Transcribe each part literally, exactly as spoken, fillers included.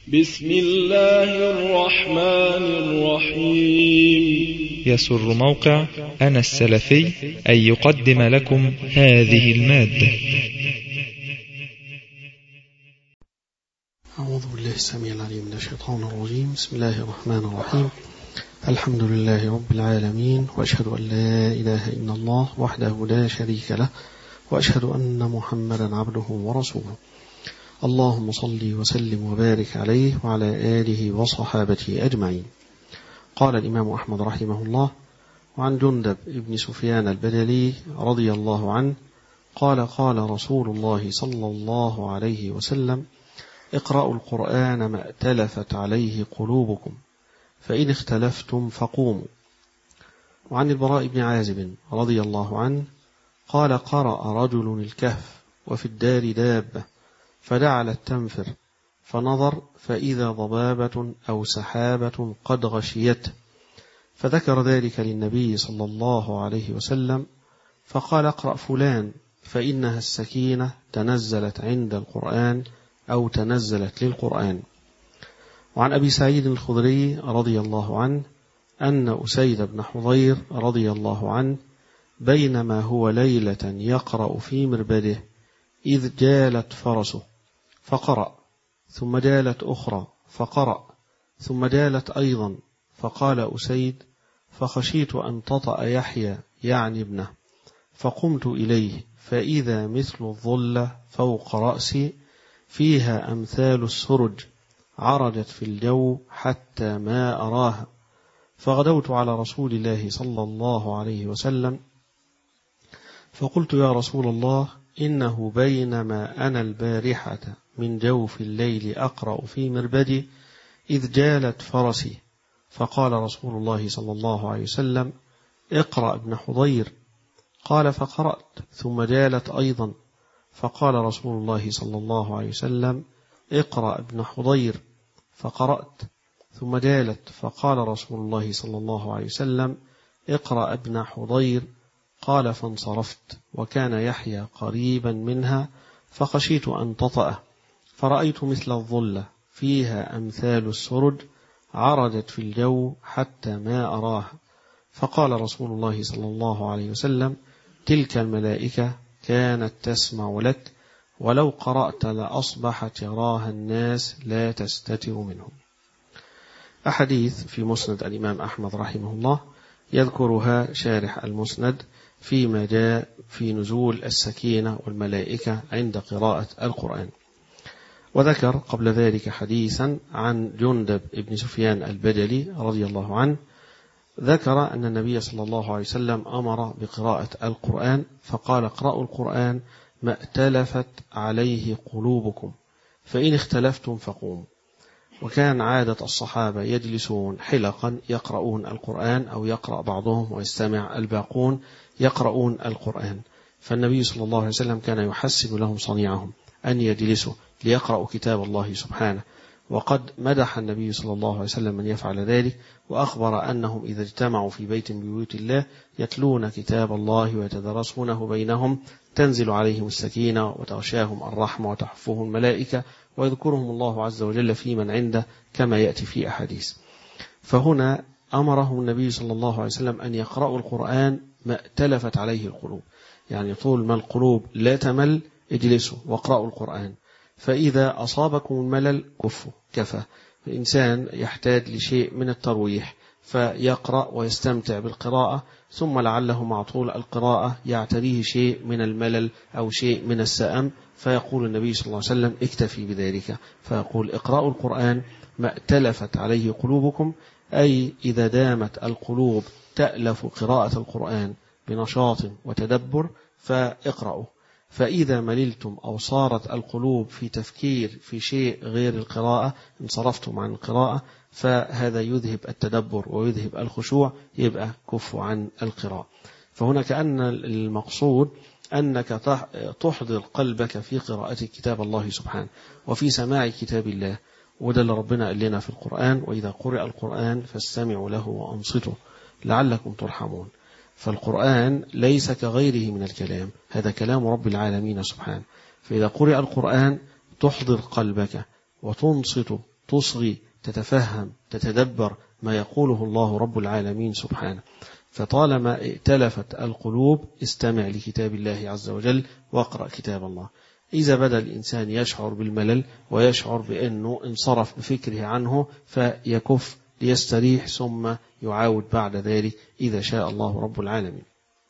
بسم الله الرحمن الرحيم. يسر موقع أنا السلفي أن يقدم لكم هذه المادة. أعوذ بالله السميع العليم من الشيطان الرجيم. بسم الله الرحمن الرحيم. الحمد لله رب العالمين، وأشهد أن لا إله إلا الله وحده لا شريك له، وأشهد أن محمدا عبده ورسوله. اللهم صل وسلم وبارك عليه وعلى آله وصحابته أجمعين. قال الإمام أحمد رحمه الله: وعن جندب بن سفيان البجلي رضي الله عنه قال: قال رسول الله صلى الله عليه وسلم: اقرأوا القرآن ما ائتلفت عليه قلوبكم، فإن اختلفتم فقوموا. وعن البراء بن عازب رضي الله عنه قال: قرأ رجل الكهف وفي الدار دابة فجعلت تنفر، فنظر فإذا ضبابة أو سحابة قد غشيته، فذكر ذلك للنبي صلى الله عليه وسلم، فقال: اقرأ فلان فإنها السكينة تنزلت عند القرآن أو تنزلت للقرآن. وعن أبي سعيد الخدري رضي الله عنه أن أسيد بن حضير رضي الله عنه بينما هو ليلة يقرأ في مربده إذ جالت فرسه فقرأ، ثم جالت أخرى فقرأ، ثم جالت أيضا، فقال أسيد: فخشيت أن تطأ يحيى يعني ابنه، فقمت إليه فإذا مثل الظلة فوق رأسي فيها أمثال السرج عرجت في الجو حتى ما أراها، فغدوت على رسول الله صلى الله عليه وسلم فقلت: يا رسول الله، إنه بينما أنا البارحة من جوف الليل أقرأ في مربدي إذ جالت فرسي، فقال رسول الله صلى الله عليه وسلم: اقرأ ابن حضير. قال: فقرأت، ثم جالت أيضا، فقال رسول الله صلى الله عليه وسلم: اقرأ ابن حضير. فقرأت، ثم جالت، فقال رسول الله صلى الله عليه وسلم: اقرأ ابن حضير. قال: فانصرفت، وكان يحيى قريبا منها، فخشيت أن تطأه، فرأيت مثل الظلة فيها أمثال السرج عرجت في الجو حتى ما أراها، فقال رسول الله صلى الله عليه وسلم: تلك الملائكة كانت تسمع لك، ولو قرأت لأصبحت يراها الناس لا تستتر منهم. أحاديث في مسند الإمام أحمد رحمه الله يذكرها شارح المسند فيما جاء في نزول السكينة والملائكة عند قراءة القرآن. وذكر قبل ذلك حديثا عن جندب بن سفيان البجلي رضي الله عنه، ذكر أن النبي صلى الله عليه وسلم أمر بقراءة القرآن، فقال: اقرأوا القرآن ما ائتلفت عليه قلوبكم، فإن اختلفتم فقوموا. وكان عادة الصحابة يجلسون حلقا يقرؤون القرآن، أو يقرأ بعضهم ويستمع الباقون يقرؤون القرآن، فالنبي صلى الله عليه وسلم كان يحسن لهم صنيعهم أن يجلسوا ليقرأوا كتاب الله سبحانه. وقد مدح النبي صلى الله عليه وسلم من يفعل ذلك، وأخبر أنهم إذا اجتمعوا في بيت من بيوت الله يتلون كتاب الله ويتدرسونه بينهم تنزل عليهم السكينة وتغشاهم الرحمة وتحفهم الملائكة ويذكرهم الله عز وجل في من عنده كما يأتي في أحاديث. فهنا أمرهم النبي صلى الله عليه وسلم أن يقرأوا القرآن ما ائتلفت عليه القلوب، يعني طول ما القلوب لا تمل اجلسوا واقرأوا القرآن، فإذا أصابكم الملل كفوا كفى. الإنسان يحتاج لشيء من الترويح فيقرأ ويستمتع بالقراءة، ثم لعله مع طول القراءة يعتريه شيء من الملل أو شيء من السأم، فيقول النبي صلى الله عليه وسلم: اكتفي بذلك، فيقول: اقرأوا القرآن ما ائتلفت عليه قلوبكم، أي إذا دامت القلوب تألف قراءة القرآن بنشاط وتدبر فاقرأوا، فإذا مللتم أو صارت القلوب في تفكير في شيء غير القراءة انصرفتم عن القراءة، فهذا يذهب التدبر ويذهب الخشوع، يبقى كفوا عن القراءة. فهنا كأن المقصود أنك تحضر قلبك في قراءة كتاب الله سبحانه وفي سماع كتاب الله، وده اللي ربنا قال لنا في القرآن: وإذا قرئ القرآن فاستمعوا له وأنصتوا لعلكم ترحمون. فالقرآن ليس كغيره من الكلام، هذا كلام رب العالمين سبحانه، فإذا قرئ القرآن تحضر قلبك وتنصت تصغي تتفهم تتدبر ما يقوله الله رب العالمين سبحانه. فطالما ائتلفت القلوب استمع لكتاب الله عز وجل واقرأ كتاب الله. إذا بدأ الإنسان يشعر بالملل ويشعر بأنه انصرف بفكره عنه فيكف ليستريح ثم يعاود بعد ذلك إذا شاء الله رب العالمين.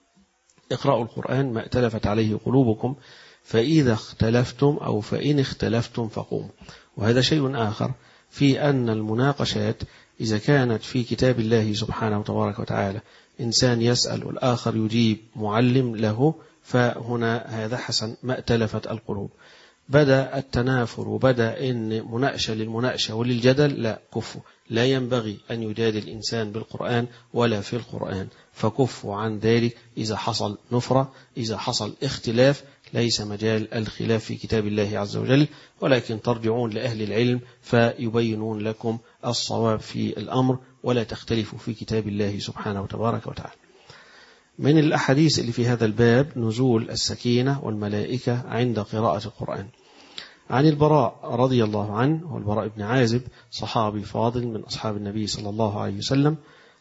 اقرأوا القرآن ما ائتلفت عليه قلوبكم فإذا اختلفتم أو فإن اختلفتم فقوموا. وهذا شيء آخر في أن المناقشات إذا كانت في كتاب الله سبحانه وتبارك وتعالى إنسان يسأل والآخر يجيب معلم له فهنا هذا حسن ما ائتلفت القلوب. بدأ التنافر وبدأ إن مناقشة للمناقشة وللجدل لا كفوا. لا ينبغي أن يجادل الإنسان بالقرآن ولا في القرآن فكفوا عن ذلك. إذا حصل نفرة إذا حصل اختلاف ليس مجال الخلاف في كتاب الله عز وجل ولكن ترجعون لأهل العلم فيبينون لكم الصواب في الأمر ولا تختلفوا في كتاب الله سبحانه وتبارك وتعالى. من الأحاديث اللي في هذا الباب نزول السكينة والملائكة عند قراءة القرآن. عن البراء رضي الله عنه والبراء بن عازب صحابي فاضل من أصحاب النبي صلى الله عليه وسلم.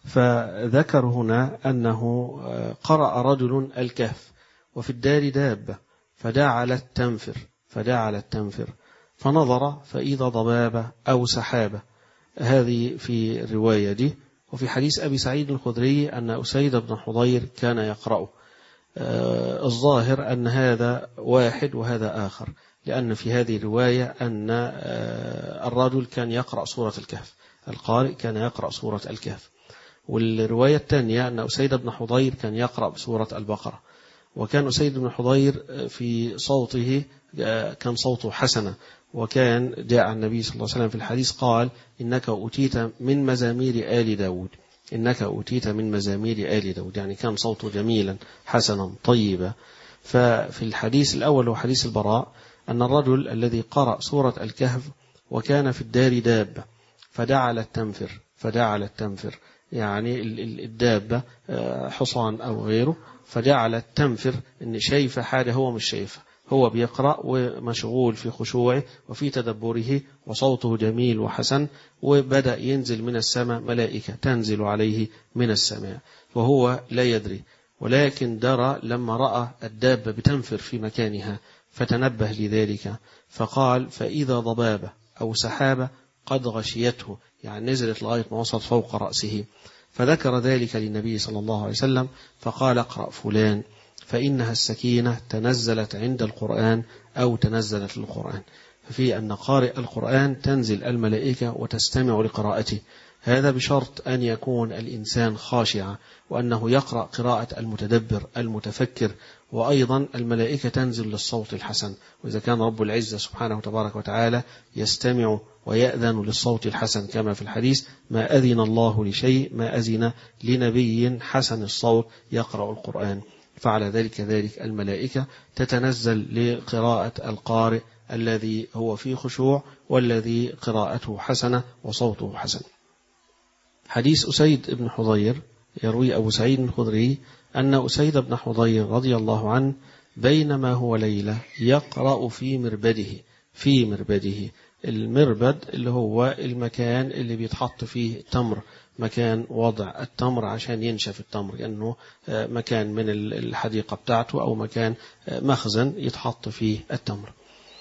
فذكر هنا أنه قرأ رجل الكهف وفي الدار دابة فجعلت تنفر فجعلت تنفر فنظر فإذا ضبابة أو سحابة. هذه في الرواية دي. وفي حديث أبي سعيد الخدري أن أسيد بن حضير كان يقرأ. آه الظاهر أن هذا واحد وهذا آخر لأن في هذه الرواية أن آه الرجل كان يقرأ سورة الكهف القارئ كان يقرأ سورة الكهف. والرواية الثانية أن أسيد بن حضير كان يقرأ بسورة البقرة. وكان أسيد بن حضير في صوته كان صوته حسنة وكان جاء النبي صلى الله عليه وسلم في الحديث قال إنك أوتيت من مزامير آل داود إنك أوتيت من مزامير آل داود يعني كان صوته جميلا حسنا طيبا. ففي الحديث الأول وحديث البراء أن الرجل الذي قرأ سورة الكهف وكان في الدار دابة فجعلت تنفر فجعلت تنفر يعني الدابة حصان أو غيره فجعلت تنفر إن شايفة حاجة هو مش شايفة. هو بيقرأ ومشغول في خشوعه وفي تدبره وصوته جميل وحسن وبدأ ينزل من السماء ملائكة تنزل عليه من السماء وهو لا يدري. ولكن درى لما رأى الدابة بتنفر في مكانها فتنبه لذلك فقال فإذا ضبابة أو سحابة قد غشيته يعني نزلت لغاية ما وصلت فوق رأسه. فذكر ذلك للنبي صلى الله عليه وسلم فقال اقرأ فلان فإنها السكينة تنزلت عند القرآن أو تنزلت للقرآن. ففي أن قارئ القرآن تنزل الملائكة وتستمع لقراءته. هذا بشرط أن يكون الإنسان خاشعا وأنه يقرأ قراءة المتدبر المتفكر. وأيضا الملائكة تنزل للصوت الحسن وإذا كان رب العزة سبحانه وتبارك وتعالى يستمع ويأذن للصوت الحسن كما في الحديث ما أذن الله لشيء ما أذن لنبي حسن الصوت يقرأ القرآن. فعلى ذلك كذلك الملائكة تتنزل لقراءة القارئ الذي هو في خشوع والذي قراءته حسنة وصوته حسن. حديث أسيد بن حضير يروي أبو سعيد الخدري أن أسيد بن حضير رضي الله عنه بينما هو ليلة يقرأ في مربده في مربده المربد اللي هو المكان اللي بيتحط فيه تمر مكان وضع التمر عشان ينشف التمر لأنه مكان من الحديقة بتاعته أو مكان مخزن يتحط فيه التمر.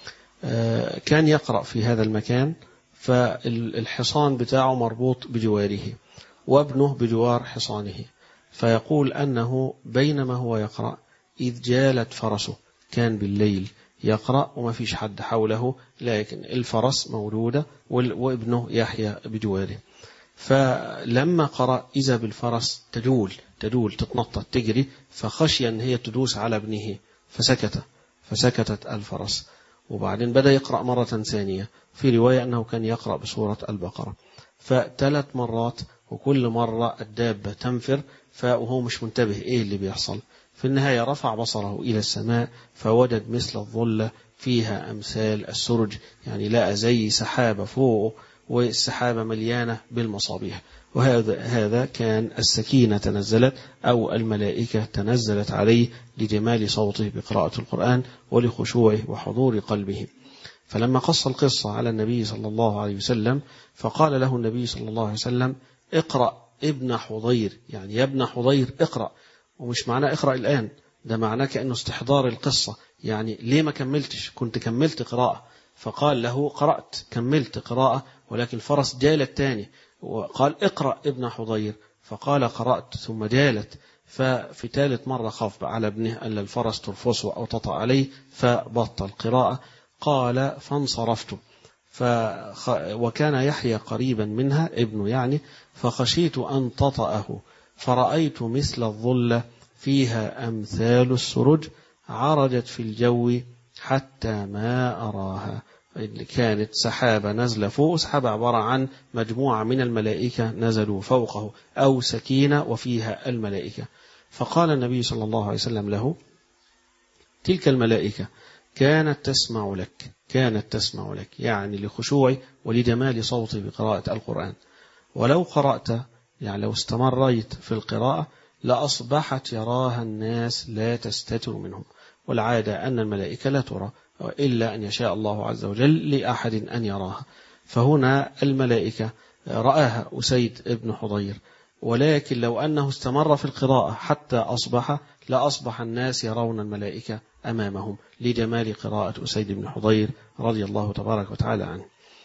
كان يقرأ في هذا المكان فالحصان بتاعه مربوط بجواره وابنه بجوار حصانه. فيقول أنه بينما هو يقرأ إذ جالت فرسه كان بالليل يقرأ وما فيش حد حوله لكن الفرس موجودة وابنه يحيى بجواره. فلما قرأ إذا بالفرس تجول تجول تتنطط تجري فخشي أن هي تدوس على ابنه فسكت فسكتت الفرس. وبعدين بدأ يقرأ مرة ثانية في رواية أنه كان يقرأ بسورة البقرة فثلاث مرات وكل مرة الدابة تنفر فهو مش منتبه إيه اللي بيحصل. في النهاية رفع بصره إلى السماء فوجد مثل الظلة فيها أمثال السرج يعني لقى زي سحابة فوق والسحابة مليانة بالمصابيح. وهذا هذا كان السكينة تنزلت أو الملائكة تنزلت عليه لجمال صوته بقراءة القرآن ولخشوعه وحضور قلبه. فلما قص القصة على النبي صلى الله عليه وسلم فقال له النبي صلى الله عليه وسلم اقرأ ابن حضير، يعني يا ابن حضير اقرأ. ومش معناه اقرأ الآن، ده معناه كأنه استحضار القصة، يعني ليه ما كملتش، كنت كملت قراءة. فقال له قرأت، كملت قراءة، ولكن الفرس جالت تاني وقال اقرأ ابن حضير، فقال قرأت ثم جالت. ففي ثالث مرة خاف على ابنه أن الفرس ترفسه أو تطأ عليه فبطل قراءة. قال فانصرفت فخ... وكان يحيى قريبا منها ابنه يعني، فخشيت أن تطأه فرأيت مثل الظلة فيها أمثال السرج عرجت في الجو حتى ما أراها. اللي كانت سحابة نزل فوق، سحابة عبارة عن مجموعة من الملائكة نزلوا فوقه، أو سكينة وفيها الملائكة. فقال النبي صلى الله عليه وسلم له تلك الملائكة كانت تسمع لك، كانت تسمع لك يعني لخشوعي ولجمال صوتي بقراءة القرآن، ولو قرأت يعني لو استمريت في القراءة لأصبحت يراها الناس لا تستتر منهم. والعادة أن الملائكة لا ترى إلا أن يشاء الله عز وجل لأحد أن يراها. فهنا الملائكة رآها أسيد ابن حضير، ولكن لو أنه استمر في القراءة حتى أصبح لأصبح الناس يرون الملائكة أمامهم لجمال قراءة أسيد بن حضير رضي الله تبارك وتعالى عنه.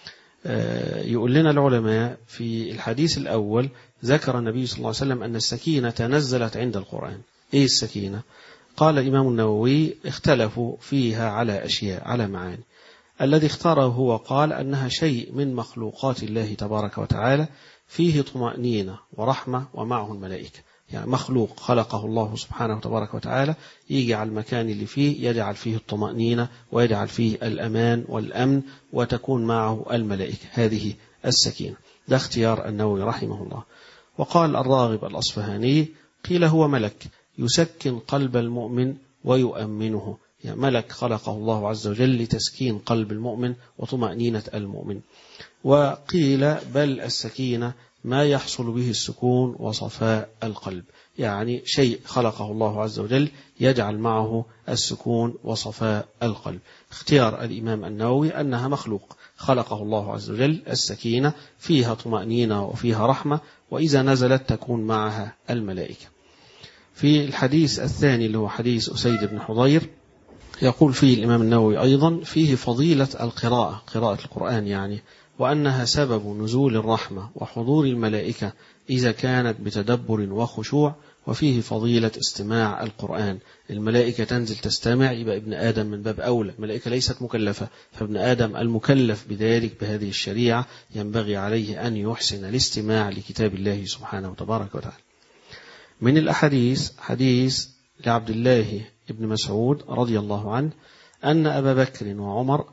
يقول لنا العلماء في الحديث الأول ذكر النبي صلى الله عليه وسلم أن السكينة نزلت عند القرآن. إيه السكينة؟ قال الإمام النووي اختلفوا فيها على أشياء، على معاني. الذي اختاره هو قال أنها شيء من مخلوقات الله تبارك وتعالى فيه طمأنينة ورحمة ومعه الملائكة، يعني مخلوق خلقه الله سبحانه وتبارك وتعالى يجي على المكان اللي فيه يجعل فيه الطمأنينة ويجعل فيه الأمان والأمن وتكون معه الملائكة، هذه السكينة. ده اختيار النووي رحمه الله. وقال الراغب الأصفهاني قيل هو ملك يسكن قلب المؤمن ويؤمنه، يعني ملك خلقه الله عز وجل لتسكين قلب المؤمن وطمأنينة المؤمن. وقيل بل السكينة ما يحصل به السكون وصفاء القلب، يعني شيء خلقه الله عز وجل يجعل معه السكون وصفاء القلب. اختيار الإمام النووي أنها مخلوق خلقه الله عز وجل، السكينة فيها طمأنينة وفيها رحمة، وإذا نزلت تكون معها الملائكة. في الحديث الثاني اللي هو حديث أسيد بن حضير يقول فيه الإمام النووي أيضا فيه فضيلة القراءة، قراءة القرآن يعني، وأنها سبب نزول الرحمة وحضور الملائكة إذا كانت بتدبر وخشوع، وفيه فضيلة استماع القرآن. الملائكة تنزل تستمع، يبقى ابن آدم من باب أولى، الملائكة ليست مكلفة، فابن آدم المكلف بذلك بهذه الشريعة ينبغي عليه أن يحسن الاستماع لكتاب الله سبحانه وتبارك وتعالى. من الأحاديث حديث لعبد الله ابن مسعود رضي الله عنه أن أبا بكر وعمر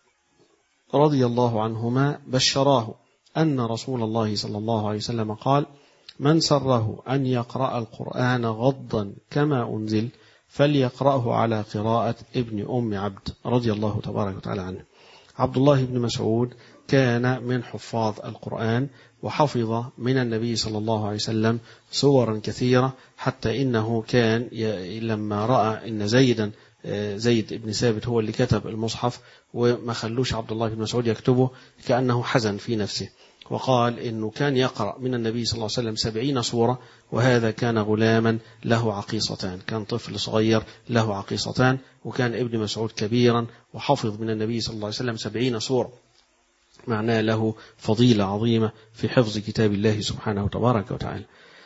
رضي الله عنهما بشراه أن رسول الله صلى الله عليه وسلم قال من سره أن يقرأ القرآن غضا كما أنزل فليقرأه على قراءة ابن أم عبد رضي الله تبارك وتعالى عنه. عبد الله بن مسعود كان من حفاظ القرآن وحفظ من النبي صلى الله عليه وسلم سورا كثيرة، حتى إنه كان لما رأى إن زيدا زيد بن ثابت هو اللي كتب المصحف وما خلوش عبد الله بن مسعود يكتبه كأنه حزن في نفسه، وقال إنه كان يقرأ من النبي صلى الله عليه وسلم سبعين سورة، وهذا كان غلاما له عقيصتان، كان طفل صغير له عقيصتان، وكان ابن مسعود كبيرا وحفظ من النبي صلى الله عليه وسلم سبعين سورة، معناه له فضيلة عظيمة في حفظ كتاب الله سبحانه وتبارك وتعالى.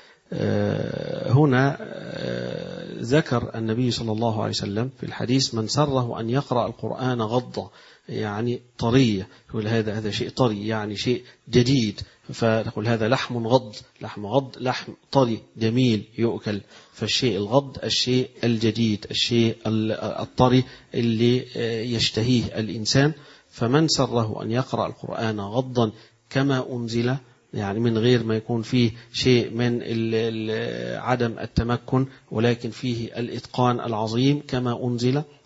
هنا ذكر النبي صلى الله عليه وسلم في الحديث من سره أن يقرأ القرآن غضة، يعني طرية، يقول هذا هذا شيء طري يعني شيء جديد، فتقول هذا لحم غض، لحم غض لحم طري جميل يؤكل، فالشيء الغض الشيء الجديد الشيء الطري اللي يشتهيه الإنسان. فمن سره أن يقرأ القرآن غضا كما أنزل، يعني من غير ما يكون فيه شيء من عدم التمكن ولكن فيه الإتقان العظيم كما أنزل،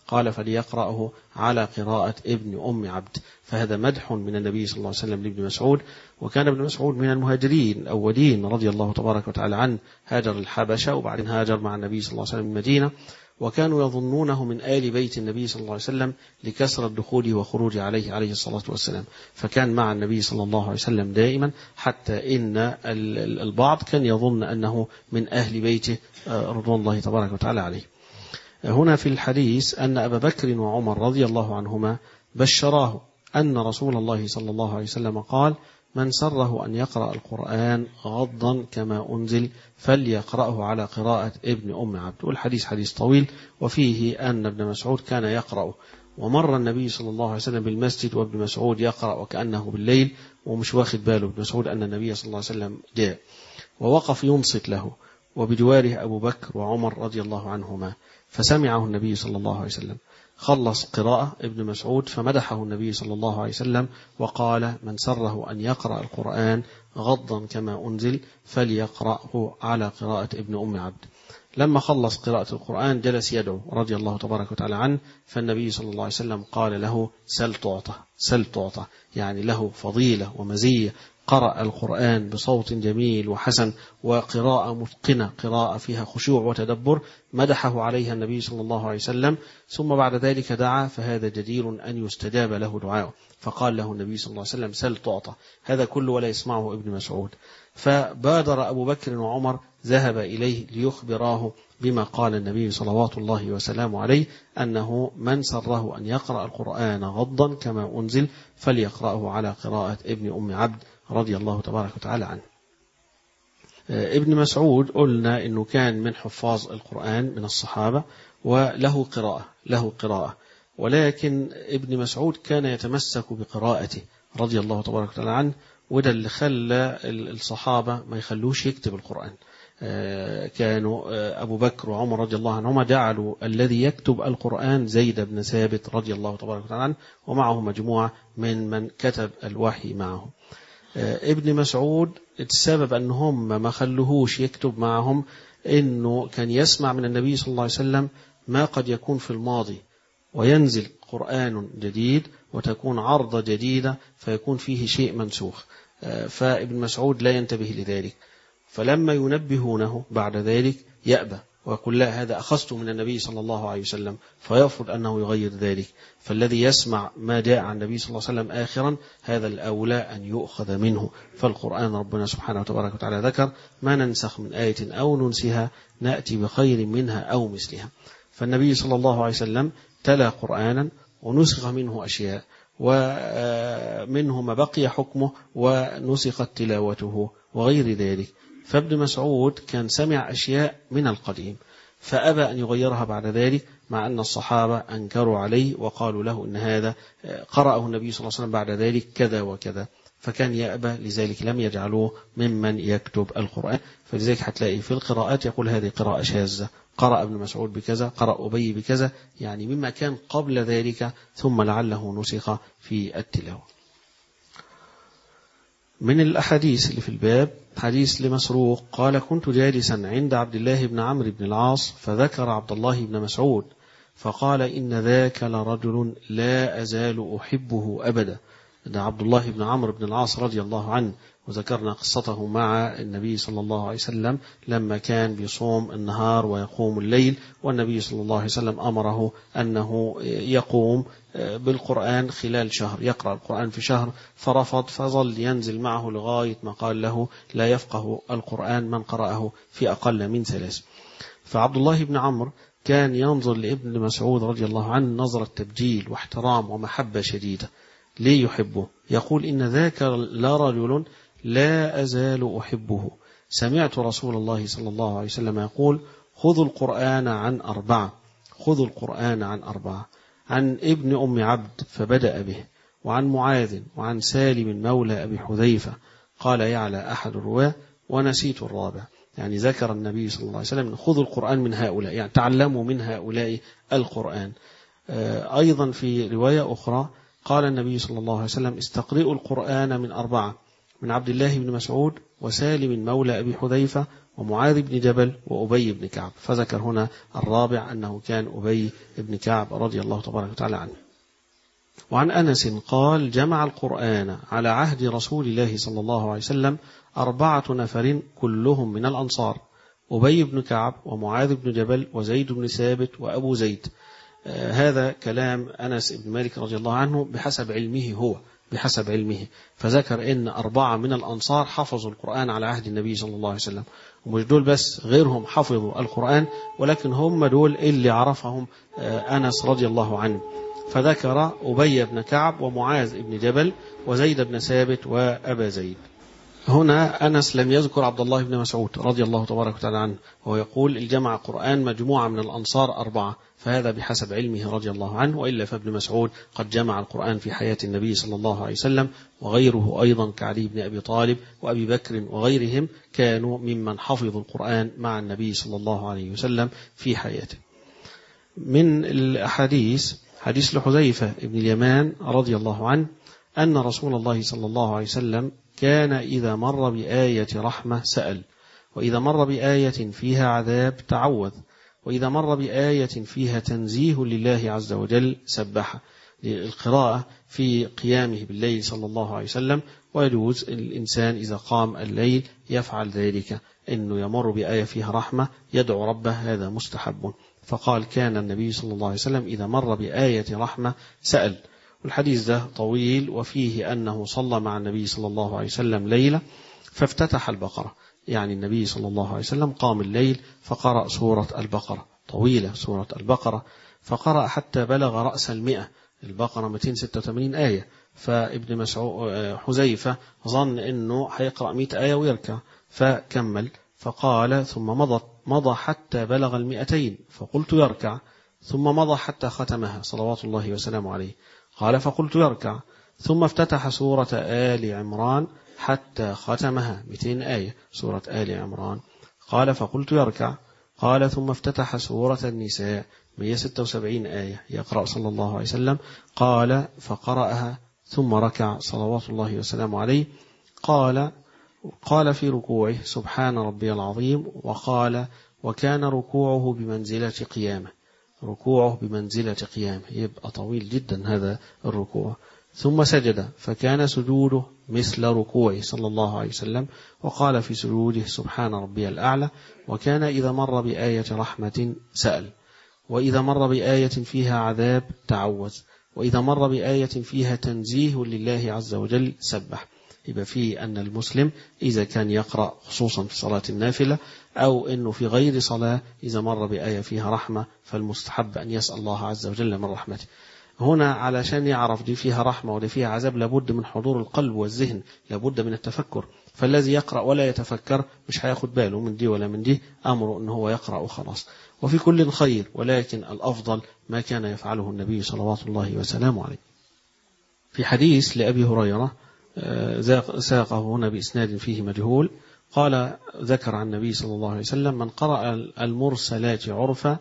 قال فليقرأه على قراءة ابن أم عبد. فهذا مدح من النبي صلى الله عليه وسلم لابن مسعود. وكان ابن مسعود من المهاجرين الأولين رضي الله تبارك وتعالى عنه، هاجر الحبشة وبعدين هاجر مع النبي صلى الله عليه وسلم المدينة، وكانوا يظنونه من آل بيت النبي صلى الله عليه وسلم لكثرة دخوله وخروجه عليه عليه الصلاة والسلام، فكان مع النبي صلى الله عليه وسلم دائما، حتى إن البعض كان يظن أنه من أهل بيته رضوان الله تبارك وتعالى عليه. هنا في الحديث أن أبا بكر وعمر رضي الله عنهما بشراه أن رسول الله صلى الله عليه وسلم قال: من سره أن يقرأ القرآن غضا كما أنزل فليقرأه على قراءة ابن أم عبد. والحديث حديث طويل، وفيه أن ابن مسعود كان يقرأ، ومر النبي صلى الله عليه وسلم بالمسجد وابن مسعود يقرأ وكأنه بالليل، ومش واخد باله ابن مسعود أن النبي صلى الله عليه وسلم جاء، ووقف ينصت له، وبجواره أبو بكر وعمر رضي الله عنهما، فسمعه النبي صلى الله عليه وسلم. خلص قراءة ابن مسعود فمدحه النبي صلى الله عليه وسلم وقال: من سره أن يقرأ القرآن غضا كما أنزل فليقرأه على قراءة ابن أم عبد. لما خلص قراءة القرآن جلس يدعو رضي الله تبارك وتعالى عنه، فالنبي صلى الله عليه وسلم قال له: سل تعطى، سل تعطى، يعني له فضيلة ومزية، قرأ القرآن بصوت جميل وحسن وقراءة متقنة، قراءة فيها خشوع وتدبر، مدحه عليها النبي صلى الله عليه وسلم، ثم بعد ذلك دعا، فهذا جدير أن يستجاب له دعاءه، فقال له النبي صلى الله عليه وسلم: سل تعطى. هذا كله ولا يسمعه ابن مسعود. فبادر أبو بكر وعمر ذهب إليه ليخبراه بما قال النبي صلوات الله وسلامه عليه، أنه من سره أن يقرأ القرآن غضا كما أنزل فليقرأه على قراءة ابن أم عبد رضي الله تبارك وتعالى عنه. ابن مسعود قلنا أنه كان من حفاظ القرآن من الصحابة، وله قراءة له قراءة ولكن ابن مسعود كان يتمسك بقراءته رضي الله تبارك وتعالى عنه، وده اللي خلى الصحابة ما يخلوش يكتب القرآن. كانوا أبو بكر وعمر رضي الله عنهما جعلوا الذي يكتب القرآن زيد بن ثابت رضي الله تبارك وتعالى عنه، ومعه مجموعة من من كتب الوحي معه. ابن مسعود السبب أنهم ما خلوهوش يكتب معهم أنه كان يسمع من النبي صلى الله عليه وسلم ما قد يكون في الماضي، وينزل قرآن جديد وتكون عرضة جديدة فيكون فيه شيء منسوخ، فابن مسعود لا ينتبه لذلك، فلما ينبهونه بعد ذلك يأبى ويقول: لا، هذا أخذته من النبي صلى الله عليه وسلم، فيرفض أنه يغير ذلك. فالذي يسمع ما جاء عن النبي صلى الله عليه وسلم آخرا هذا الأولى أن يؤخذ منه. فالقرآن ربنا سبحانه وتبارك وتعالى ذكر: ما ننسخ من آية أو ننسها نأتي بخير منها أو مثلها. فالنبي صلى الله عليه وسلم تلا قرآنا ونسخ منه أشياء، ومنه ما بقي حكمه ونسخت تلاوته وغير ذلك. فابن مسعود كان سمع أشياء من القديم فأبى أن يغيرها بعد ذلك، مع أن الصحابة أنكروا عليه وقالوا له إن هذا قرأه النبي صلى الله عليه وسلم بعد ذلك كذا وكذا، فكان يأبى، لذلك لم يجعلوه ممن يكتب القرآن. فلذلك هتلاقي في القراءات يقول: هذه قراءة شاذة، قرأ ابن مسعود بكذا، قرأ أبي بكذا، يعني مما كان قبل ذلك ثم لعله نسخ في التلاوة. من الأحاديث اللي في الباب حديث لمسروق قال: كنت جالسا عند عبد الله بن عمرو بن العاص فذكر عبد الله بن مسعود فقال: إن ذاك لرجل لا أزال أحبه أبدا. ده عبد الله بن عمرو بن العاص رضي الله عنه، وذكرنا قصته مع النبي صلى الله عليه وسلم لما كان بيصوم النهار ويقوم الليل، والنبي صلى الله عليه وسلم أمره أنه يقوم بالقرآن خلال شهر، يقرأ القرآن في شهر، فرفض، فظل ينزل معه لغاية ما قال له: لا يفقه القرآن من قرأه في أقل من ثلاث. فعبد الله بن عمرو كان ينظر لابن مسعود رضي الله عنه نظرة تبجيل واحترام ومحبة شديدة. ليه يحبه؟ يقول: إن ذاك لرجل لا أزال أحبه، سمعت رسول الله صلى الله عليه وسلم يقول: خذوا القرآن عن أربعة، خذوا القرآن عن أربعة، عن ابن أم عبد فبدأ به، وعن معاذ، وعن سالم مولى أبي حذيفة. قال يعلى أحد الرواة: ونسيت الرابع. يعني ذكر النبي صلى الله عليه وسلم: خذوا القرآن من هؤلاء، يعني تعلموا من هؤلاء القرآن. أيضا في رواية أخرى قال النبي صلى الله عليه وسلم: استقرئوا القرآن من أربعة، من عبد الله بن مسعود وسالم مولى أبي حذيفة ومعاذ بن جبل وأبي بن كعب. فذكر هنا الرابع أنه كان أبي بن كعب رضي الله تبارك وتعالى عنه. وعن أنس قال جمع القرآن على عهد رسول الله صلى الله عليه وسلم أربعة نفر كلهم من الأنصار: أبي بن كعب ومعاذ بن جبل وزيد بن ثابت وأبو زيد. آه هذا كلام أنس بن مالك رضي الله عنه بحسب علمه هو بحسب علمه فذكر إن أربعة من الأنصار حفظوا القرآن على عهد النبي صلى الله عليه وسلم، ومش دول بس، غيرهم حفظوا القرآن، ولكن هم دول اللي عرفهم آه أنس رضي الله عنه. فذكر أبي بن كعب ومعاذ بن جبل وزيد بن ثابت وأبا زيد. هنا أنس لم يذكر عبد الله بن مسعود رضي الله تبارك وتعالى عنه، وهو يقول الجمع قرآن مجموعة من الأنصار أربعة، فهذا بحسب علمه رضي الله عنه، وإلا فابن مسعود قد جمع القرآن في حياة النبي صلى الله عليه وسلم، وغيره أيضا كعلي بن أبي طالب وأبي بكر وغيرهم كانوا ممن حفظوا القرآن مع النبي صلى الله عليه وسلم في حياته. من الأحاديث حديث لحذيفة بن اليمان رضي الله عنه أن رسول الله صلى الله عليه وسلم كان إذا مر بآية رحمة سأل، وإذا مر بآية فيها عذاب تعوذ، وإذا مر بآية فيها تنزيه لله عز وجل سبح. للقراءة في قيامه بالليل صلى الله عليه وسلم، ويجوز الإنسان إذا قام الليل يفعل ذلك، إنه يمر بآية فيها رحمة يدعو ربه، هذا مستحب. فقال كان النبي صلى الله عليه وسلم إذا مر بآية رحمة سأل. والحديث ده طويل، وفيه أنه صلى مع النبي صلى الله عليه وسلم ليلة فافتتح البقرة، يعني النبي صلى الله عليه وسلم قام الليل فقرأ سورة البقرة، طويلة سورة البقرة، فقرأ حتى بلغ رأس المئة، البقرة مئتين وستة وثمانين آية. فابن مسعود حذيفة ظن أنه هيقرأ مئة آية ويركع، فكمل فقال ثم مضى مضى حتى بلغ المئتين، فقلت يركع، ثم مضى حتى ختمها صلوات الله وسلامه عليه، قال فقلت يركع، ثم افتتح سورة آل عمران حتى ختمها مئتين آية سورة آل عمران، قال فقلت يركع، قال ثم افتتح سورة النساء مئة وستة وسبعين آية يقرأ صلى الله عليه وسلم، قال فقرأها ثم ركع صلوات الله وسلامه عليه، قال قال في ركوعه سبحان ربي العظيم، وقال وكان ركوعه بمنزلة قيامه، ركوعه بمنزلة قيامه، يبقى طويل جدا هذا الركوع. ثم سجد فكان سجوده مثل ركوعه صلى الله عليه وسلم، وقال في سجوده سبحان ربي الأعلى. وكان إذا مر بآية رحمة سأل، وإذا مر بآية فيها عذاب تعوذ، وإذا مر بآية فيها تنزيه لله عز وجل سبح. يبقى فيه أن المسلم إذا كان يقرأ خصوصا في صلاة النافلة أو أنه في غير صلاة إذا مر بآية فيها رحمة فالمستحب أن يسأل الله عز وجل من رحمته. هنا علشان يعرف دي فيها رحمة ودي فيها عذاب لابد من حضور القلب والذهن، لابد من التفكر. فالذي يقرأ ولا يتفكر مش هياخد باله من دي ولا من دي، أمره أنه هو يقرأ وخلاص. وفي كل خير، ولكن الأفضل ما كان يفعله النبي صلوات الله وسلامه عليه. في حديث لأبي هريرة ساقه هنا بإسناد فيه مجهول، قال ذكر عن النبي صلى الله عليه وسلم من قرأ المرسلات عرفا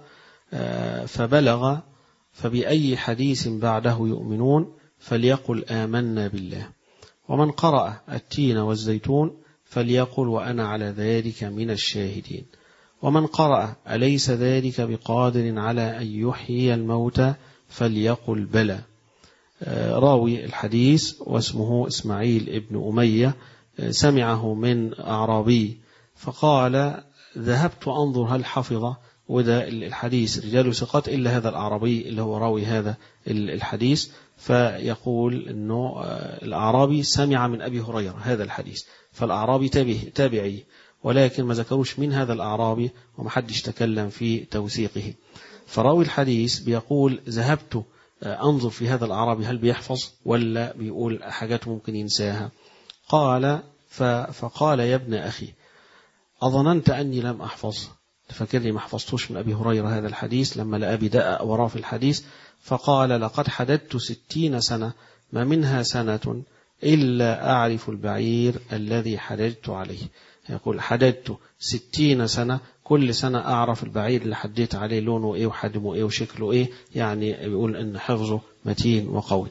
فبلغ فبأي حديث بعده يؤمنون فليقل آمنا بالله، ومن قرأ التين والزيتون فليقل وأنا على ذلك من الشاهدين، ومن قرأ أليس ذلك بقادر على أن يحيي الموتى فليقل بلى. راوي الحديث واسمه إسماعيل ابن أمية سمعه من أعرابي فقال ذهبت أنظر هل حفظ، وده الحديث رجال ثقات إلا هذا الأعرابي اللي هو راوي هذا الحديث، فيقول أنه الأعرابي سمع من أبي هريرة هذا الحديث، فالأعرابي تابعي، ولكن ما ذكروش من هذا الأعرابي ومحدش تكلم في توثيقه. فراوي الحديث بيقول ذهبت أنظر في هذا الأعرابي هل بيحفظ ولا بيقول حاجات ممكن ينساها. قال فقال يا ابن أخي أظننت أني لم أحفظ، تفكرني ما حفظتوش من أبي هريرة هذا الحديث لما لأبي دقق وراه في الحديث. فقال لقد حددت ستين سنة ما منها سنة إلا أعرف البعير الذي حددت عليه. يقول حددت ستين سنة، كل سنة أعرف البعير اللي حديت عليه لونه إيه وحجمه إيه وشكله إيه، يعني بيقول أن حفظه متين وقوي.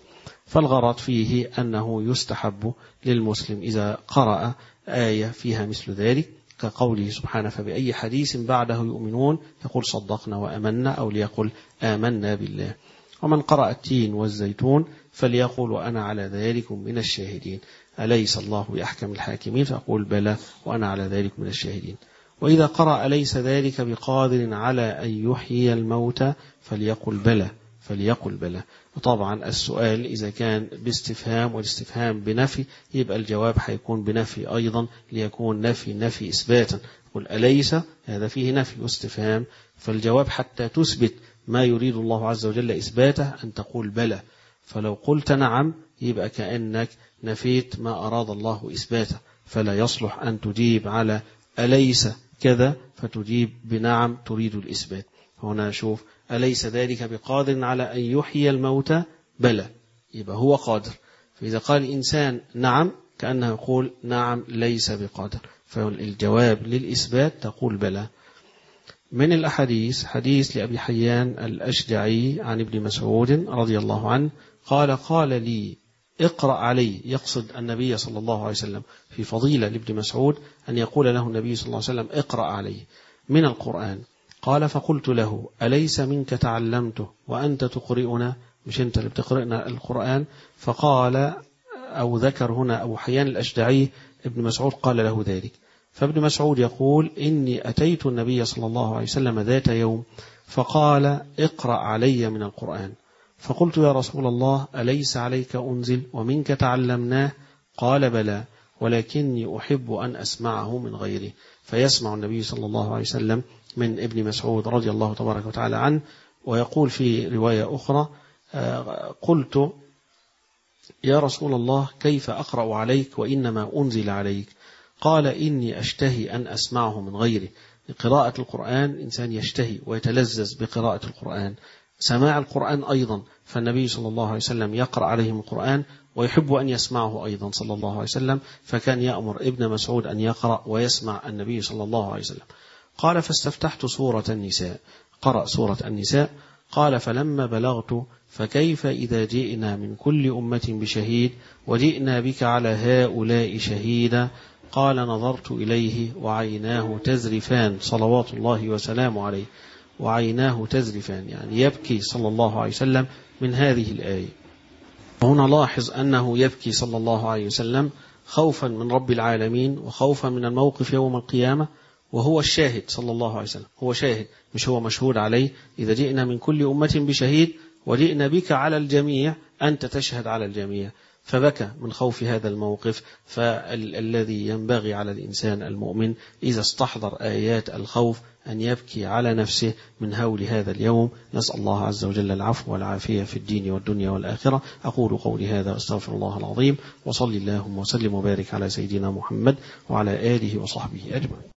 فالغرض فيه أنه يستحب للمسلم إذا قرأ آية فيها مثل ذلك كقوله سبحانه فبأي حديث بعده يؤمنون يقول صدقنا وأمنا، أو ليقول آمنا بالله. ومن قرأ التين والزيتون فليقول وأنا على ذلك من الشاهدين، أليس الله بأحكم الحاكمين، فأقول بلى وأنا على ذلك من الشاهدين. وإذا قرأ أليس ذلك بقادر على أن يحيي الموتى فليقل بلى فليقل بلى. وطبعا السؤال إذا كان باستفهام والاستفهام بنفي يبقى الجواب هيكون بنفي أيضا، ليكون نفي نفي إثباتا. قل أليس هذا فيه نفي واستفهام، فالجواب حتى تثبت ما يريد الله عز وجل إثباته أن تقول بلى. فلو قلت نعم يبقى كأنك نفيت ما أراد الله إثباته، فلا يصلح أن تجيب على أليس كذا فتجيب بنعم تريد الإثبات. هنا شوف أليس ذلك بقادر على أن يحيي الموتى بلى، يبقى هو قادر. فإذا قال الإنسان نعم كأنه يقول نعم ليس بقادر، فالجواب للإثبات تقول بلى. من الأحاديث حديث لأبي حيان الأشجعي عن ابن مسعود رضي الله عنه قال قال لي اقرأ علي، يقصد النبي صلى الله عليه وسلم، في فضيلة لابن مسعود أن يقول له النبي صلى الله عليه وسلم اقرأ علي من القرآن. قال فقلت له أليس منك تعلمته وأنت تقرئنا، مش أنت اللي بتقرئنا القرآن؟ فقال أو ذكر هنا أبو حيان الأشجعي ابن مسعود قال له ذلك. فابن مسعود يقول إني أتيت النبي صلى الله عليه وسلم ذات يوم فقال اقرأ علي من القرآن، فقلت يا رسول الله أليس عليك أنزل ومنك تعلمناه؟ قال بلى ولكني أحب أن أسمعه من غيره. فيسمع النبي صلى الله عليه وسلم من ابن مسعود رضي الله تبارك وتعالى عنه. ويقول في رواية أخرى قلت يا رسول الله كيف أقرأ عليك وإنما أنزل عليك؟ قال إني أشتهي أن أسمعه من غيره. قراءة القرآن إنسان يشتهي ويتلذذ بقراءة القرآن، سماع القرآن أيضا، فالنبي صلى الله عليه وسلم يقرأ عليهم القرآن ويحب أن يسمعه أيضا صلى الله عليه وسلم، فكان يأمر ابن مسعود أن يقرأ ويسمع النبي صلى الله عليه وسلم. قال فاستفتحت سورة النساء، قرأ سورة النساء. قال فلما بلغت فكيف إذا جئنا من كل أمة بشهيد وجئنا بك على هؤلاء شهيدا؟ قال نظرت إليه وعيناه تزرفان صلوات الله وسلامه عليه، وعيناه تزرفان يعني يبكي صلى الله عليه وسلم من هذه الآية. وهنا لاحظ أنه يبكي صلى الله عليه وسلم خوفا من رب العالمين وخوفا من الموقف يوم القيامة، وهو الشاهد صلى الله عليه وسلم، هو شاهد مش هو مشهود عليه. إذا جئنا من كل أمة بشهيد وجئنا بك على الجميع أنت تشهد على الجميع، فبكى من خوف هذا الموقف. فالذي ينبغي على الإنسان المؤمن إذا استحضر آيات الخوف أن يبكي على نفسه من هول هذا اليوم. نسأل الله عز وجل العفو والعافية في الدين والدنيا والآخرة. أقول قولي هذا أستغفر الله العظيم، وصلي اللهم وسلم وبارك على سيدنا محمد وعلى آله وصحبه أجمعين.